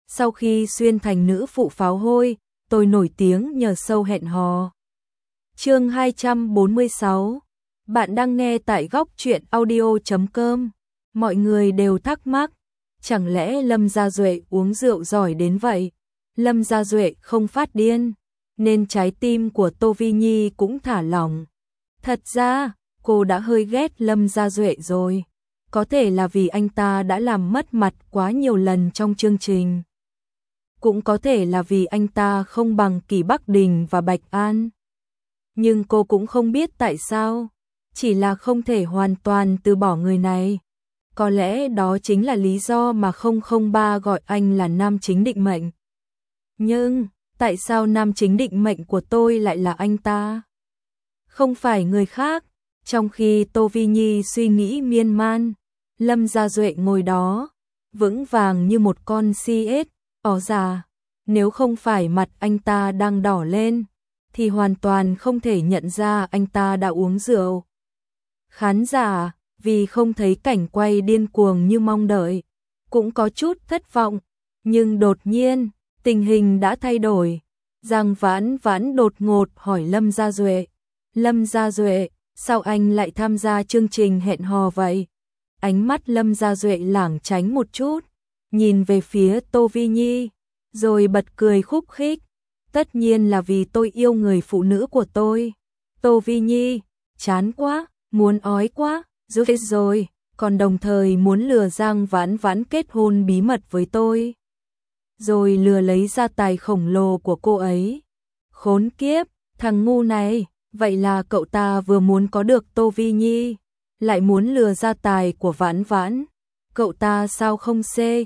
Sau khi xuyên thành nữ phụ pháo hôi, tôi nổi tiếng nhờ show hẹn hò. Chương 246. Bạn đang nghe tại góc truyện audio.com. Mọi người đều thắc mắc, chẳng lẽ Lâm Gia Duệ uống rượu giỏi đến vậy? Lâm Gia Duệ không phát điên, nên trái tim của Tô Vi Nhi cũng thả lỏng. Thật ra, cô đã hơi ghét Lâm Gia Duệ rồi. Có thể là vì anh ta đã làm mất mặt quá nhiều lần trong chương trình. Cũng có thể là vì anh ta không bằng Kỳ Bắc Đình và Bạch An. Nhưng cô cũng không biết tại sao, chỉ là không thể hoàn toàn từ bỏ người này. Có lẽ đó chính là lý do mà 003 gọi anh là nam chính định mệnh. Nhưng, tại sao nam chính định mệnh của tôi lại là anh ta? Không phải người khác. Trong khi Tô Vi Nhi suy nghĩ miên man, Lâm Gia Duệ ngồi đó, vững vàng như một con CS, già. Nếu không phải mặt anh ta đang đỏ lên, thì hoàn toàn không thể nhận ra anh ta đã uống rượu. Khán giả, vì không thấy cảnh quay điên cuồng như mong đợi, cũng có chút thất vọng. Nhưng đột nhiên, tình hình đã thay đổi. Giang Vãn Vãn đột ngột hỏi Lâm Gia Duệ. Lâm Gia Duệ, sao anh lại tham gia chương trình hẹn hò vậy? Ánh mắt Lâm Gia Duệ lảng tránh một chút, nhìn về phía Tô Vi Nhi, rồi bật cười khúc khích. Tất nhiên là vì tôi yêu người phụ nữ của tôi. Tô Vi Nhi, chán quá, muốn ói quá, giúp rồi, còn đồng thời muốn lừa Giang Vãn Vãn kết hôn bí mật với tôi. Rồi lừa lấy gia tài khổng lồ của cô ấy. Khốn kiếp, thằng ngu này, vậy là cậu ta vừa muốn có được Tô Vi Nhi, lại muốn lừa gia tài của Vãn Vãn. Cậu ta sao không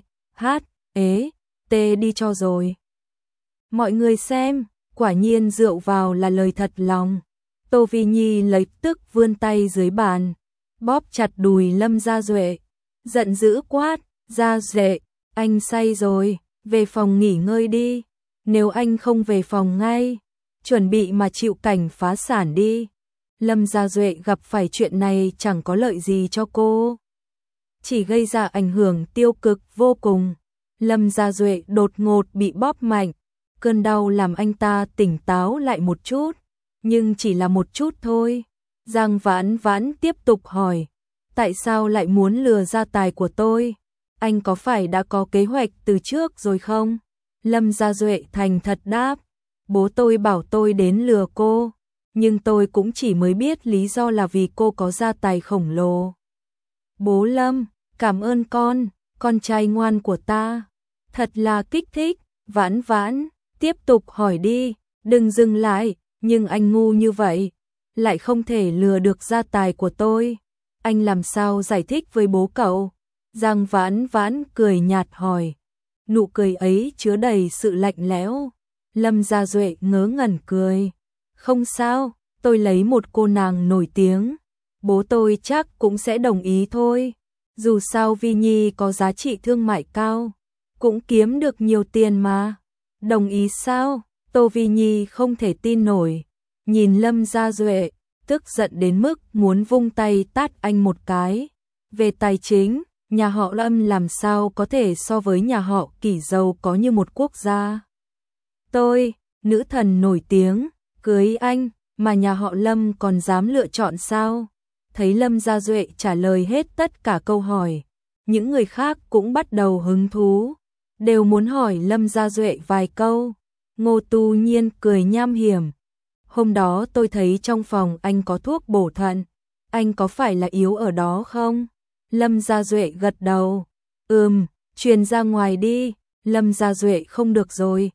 T đi cho rồi. Mọi người xem, quả nhiên rượu vào là lời thật lòng. Tô Vi Nhi lập tức vươn tay dưới bàn, bóp chặt đùi Lâm Gia Duệ, giận dữ quát, Gia Duệ, anh say rồi, về phòng nghỉ ngơi đi. Nếu anh không về phòng ngay, chuẩn bị mà chịu cảnh phá sản đi. Lâm Gia Duệ gặp phải chuyện này chẳng có lợi gì cho cô, chỉ gây ra ảnh hưởng tiêu cực vô cùng. Lâm Gia Duệ đột ngột bị bóp mạnh, cơn đau làm anh ta tỉnh táo lại một chút, nhưng chỉ là một chút thôi. Giang Vãn Vãn tiếp tục hỏi, tại sao lại muốn lừa gia tài của tôi? Anh có phải đã có kế hoạch từ trước rồi không? Lâm Gia Duệ thành thật đáp, bố tôi bảo tôi đến lừa cô, nhưng tôi cũng chỉ mới biết lý do là vì cô có gia tài khổng lồ. Bố Lâm, cảm ơn con trai ngoan của ta. Thật là kích thích. Vãn Vãn, tiếp tục hỏi đi, đừng dừng lại. Nhưng anh ngu như vậy, lại không thể lừa được gia tài của tôi. Anh làm sao giải thích với bố cậu? Giang Vãn Vãn cười nhạt hỏi. Nụ cười ấy chứa đầy sự lạnh lẽo. Lâm Gia Duệ ngớ ngẩn cười. Không sao, tôi lấy một cô nàng nổi tiếng. Bố tôi chắc cũng sẽ đồng ý thôi. Dù sao Vi Nhi có giá trị thương mại cao, cũng kiếm được nhiều tiền mà. Đồng ý sao? Tô Vi Nhi không thể tin nổi. Nhìn Lâm Gia Duệ, tức giận đến mức muốn vung tay tát anh một cái. Về tài chính, nhà họ Lâm làm sao có thể so với nhà họ Kỷ giàu có như một quốc gia. Tôi, nữ thần nổi tiếng, cưới anh, mà nhà họ Lâm còn dám lựa chọn sao? Thấy Lâm Gia Duệ trả lời hết tất cả câu hỏi, những người khác cũng bắt đầu hứng thú, đều muốn hỏi Lâm Gia Duệ vài câu. Ngô Tu Nhiên cười nham hiểm. Hôm đó tôi thấy trong phòng anh có thuốc bổ thận, anh có phải là yếu ở đó không? Lâm Gia Duệ gật đầu. Truyền ra ngoài đi. Lâm Gia Duệ không được rồi.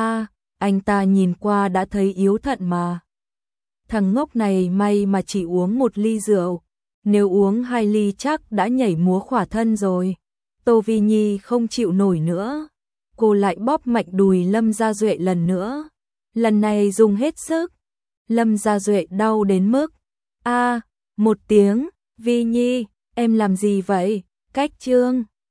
Anh ta nhìn qua đã thấy yếu thận mà. Thằng ngốc này may mà chỉ uống 1 ly rượu, nếu uống 2 ly chắc đã nhảy múa khỏa thân rồi. Tô Vi Nhi không chịu nổi nữa, cô lại bóp mạnh đùi Lâm Gia Duệ lần nữa, lần này dùng hết sức. Lâm Gia Duệ đau đến mức một tiếng. Vi Nhi, em làm gì vậy? Cách chương